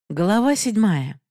Глава 7.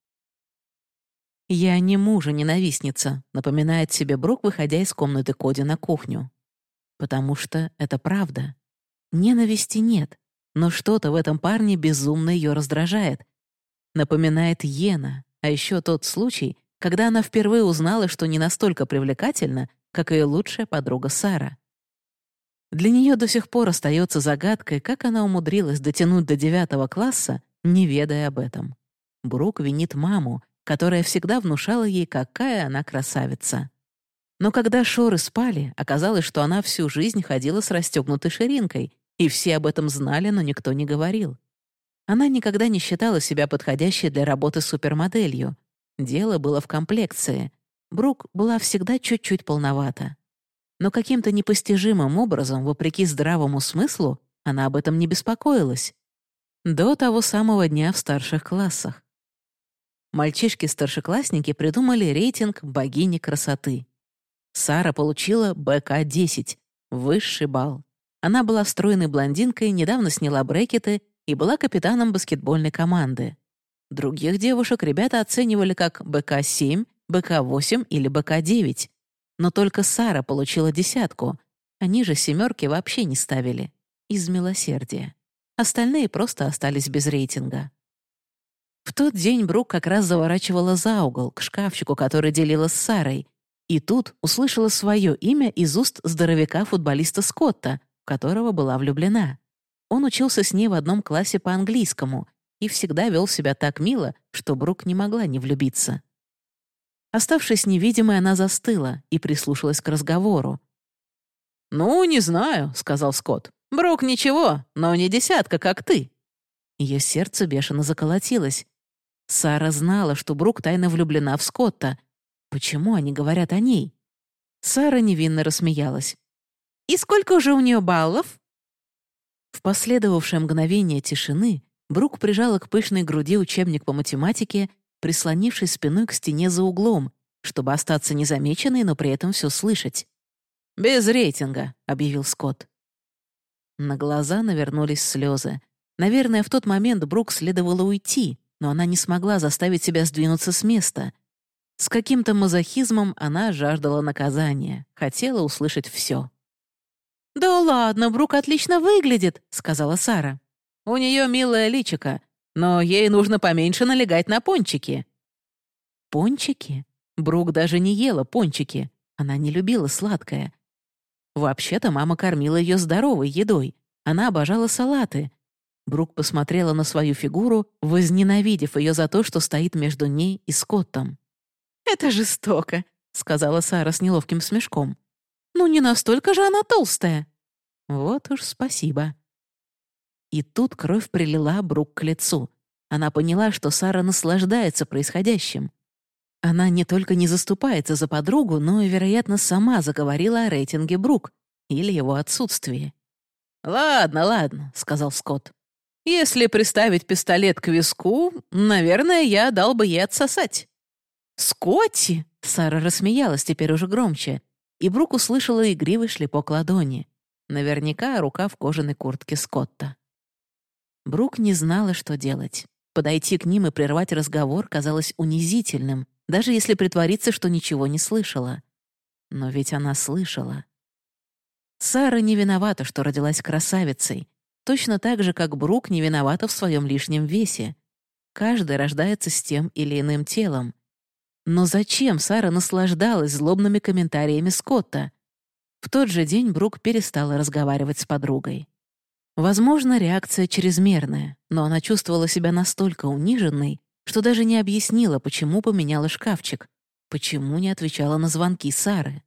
«Я не мужа-ненавистница», — напоминает себе Брук, выходя из комнаты Коди на кухню. Потому что это правда. Ненависти нет, но что-то в этом парне безумно ее раздражает. Напоминает Йена, а еще тот случай, когда она впервые узнала, что не настолько привлекательна, как ее лучшая подруга Сара. Для нее до сих пор остается загадкой, как она умудрилась дотянуть до 9 класса, не ведая об этом. Брук винит маму, которая всегда внушала ей, какая она красавица. Но когда шоры спали, оказалось, что она всю жизнь ходила с расстегнутой ширинкой, и все об этом знали, но никто не говорил. Она никогда не считала себя подходящей для работы супермоделью. Дело было в комплекции. Брук была всегда чуть-чуть полновата. Но каким-то непостижимым образом, вопреки здравому смыслу, она об этом не беспокоилась. До того самого дня в старших классах. Мальчишки-старшеклассники придумали рейтинг богини красоты. Сара получила БК-10, высший балл. Она была стройной блондинкой, недавно сняла брекеты и была капитаном баскетбольной команды. Других девушек ребята оценивали как БК-7, БК-8 или БК-9. Но только Сара получила 10. Они же 7 вообще не ставили. Из милосердия. Остальные просто остались без рейтинга. В тот день Брук как раз заворачивала за угол, к шкафчику, который делила с Сарой, и тут услышала свое имя из уст здоровяка-футболиста Скотта, в которого была влюблена. Он учился с ней в одном классе по английскому и всегда вел себя так мило, что Брук не могла не влюбиться. Оставшись невидимой, она застыла и прислушалась к разговору. «Ну, не знаю», — сказал Скотт. «Брук ничего, но не 10, как ты». Ее сердце бешено заколотилось. Сара знала, что Брук тайно влюблена в Скотта. Почему они говорят о ней? Сара невинно рассмеялась. «И сколько уже у нее баллов?» В последовавшее мгновение тишины Брук прижала к пышной груди учебник по математике, прислонившись спиной к стене за углом, чтобы остаться незамеченной, но при этом все слышать. «Без рейтинга», — объявил Скотт. На глаза навернулись слезы. Наверное, в тот момент Брук следовало уйти, но она не смогла заставить себя сдвинуться с места. С каким-то мазохизмом она жаждала наказания, хотела услышать все. «Да ладно, Брук отлично выглядит», — сказала Сара. «У нее милое личико, но ей нужно поменьше налегать на пончики». Пончики? Брук даже не ела пончики. Она не любила сладкое. Вообще-то мама кормила ее здоровой едой. Она обожала салаты. Брук посмотрела на свою фигуру, возненавидев ее за то, что стоит между ней и Скоттом. «Это жестоко», — сказала Сара с неловким смешком. «Ну, не настолько же она толстая». «Вот уж спасибо». И тут кровь прилила Брук к лицу. Она поняла, что Сара наслаждается происходящим. Она не только не заступается за подругу, но и, вероятно, сама заговорила о рейтинге Брук или его отсутствии. «Ладно, ладно», — сказал Скотт. «Если приставить пистолет к виску, наверное, я дал бы ей отсосать». «Скотти!» — Сара рассмеялась теперь уже громче, и Брук услышала игривый шлепок ладони. Наверняка рука в кожаной куртке Скотта. Брук не знала, что делать. Подойти к ним и прервать разговор казалось унизительным, даже если притвориться, что ничего не слышала. Но ведь она слышала. Сара не виновата, что родилась красавицей, точно так же, как Брук не виновата в своем лишнем весе. Каждый рождается с тем или иным телом. Но зачем Сара наслаждалась злобными комментариями Скотта? В тот же день Брук перестала разговаривать с подругой. Возможно, реакция чрезмерная, но она чувствовала себя настолько униженной, что даже не объяснила, почему поменяла шкафчик, почему не отвечала на звонки Сары.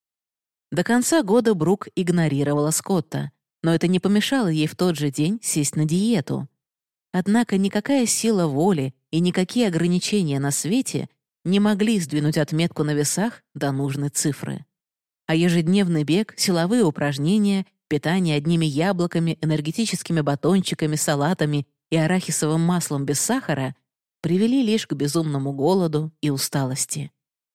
До конца года Брук игнорировала Скотта, но это не помешало ей в тот же день сесть на диету. Однако никакая сила воли и никакие ограничения на свете не могли сдвинуть отметку на весах до нужной цифры. А ежедневный бег, силовые упражнения, питание одними яблоками, энергетическими батончиками, салатами и арахисовым маслом без сахара привели лишь к безумному голоду и усталости.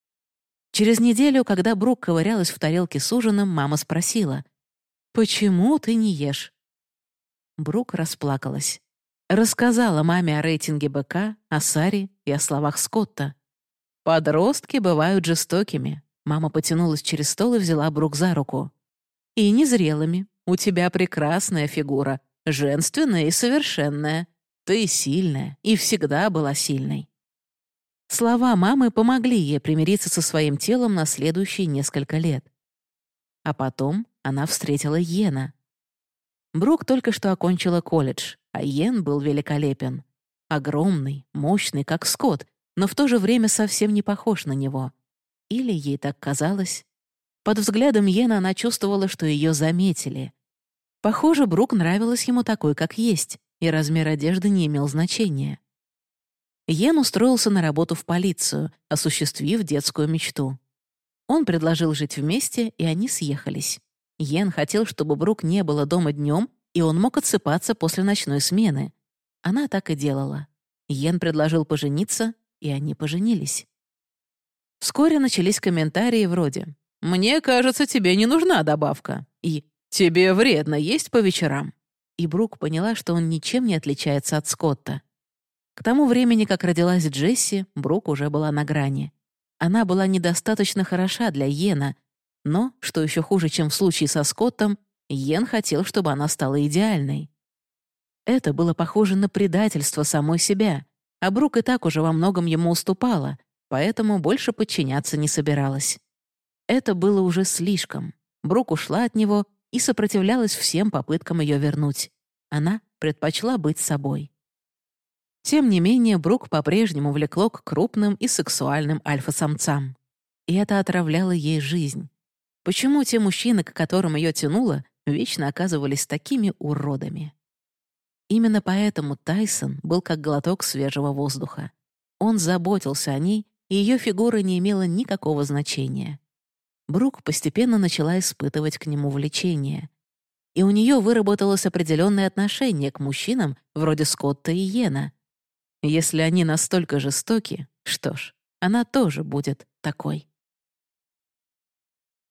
Через неделю, когда Брук ковырялась в тарелке с ужином, мама спросила: «Почему ты не ешь?» Брук расплакалась. Рассказала маме о рейтинге БК, о Саре и о словах Скотта. «Подростки бывают жестокими». Мама потянулась через стол и взяла Брук за руку. «И незрелыми. У тебя прекрасная фигура, женственная и совершенная. Ты сильная и всегда была сильной». Слова мамы помогли ей примириться со своим телом на следующие несколько лет. А потом она встретила Йена. Брук только что окончила колледж, а Йен был великолепен. Огромный, мощный, как Скотт, но в то же время совсем не похож на него. Или ей так казалось. Под взглядом Йена она чувствовала, что ее заметили. Похоже, Брук нравилась ему такой, как есть, и размер одежды не имел значения. Йен устроился на работу в полицию, осуществив детскую мечту. Он предложил жить вместе, и они съехались. Йен хотел, чтобы Брук не было дома днем, и он мог отсыпаться после ночной смены. Она так и делала. Йен предложил пожениться, и они поженились. Вскоре начались комментарии вроде «Мне кажется, тебе не нужна добавка» и «Тебе вредно есть по вечерам». И Брук поняла, что он ничем не отличается от Скотта. К тому времени, как родилась Джесси, Брук уже была на грани. Она была недостаточно хороша для Йена, но, что еще хуже, чем в случае со Скоттом, Йен хотел, чтобы она стала идеальной. Это было похоже на предательство самой себя, а Брук и так уже во многом ему уступала, поэтому больше подчиняться не собиралась. Это было уже слишком. Брук ушла от него и сопротивлялась всем попыткам ее вернуть. Она предпочла быть собой. Тем не менее, Брук по-прежнему влекло к крупным и сексуальным альфа-самцам. И это отравляло ей жизнь. Почему те мужчины, к которым ее тянуло, вечно оказывались такими уродами? Именно поэтому Тайсон был как глоток свежего воздуха. Он заботился о ней, и ее фигура не имела никакого значения. Брук постепенно начала испытывать к нему влечение. И у нее выработалось определенное отношение к мужчинам вроде Скотта и Йена. Если они настолько жестоки, что ж, она тоже будет такой.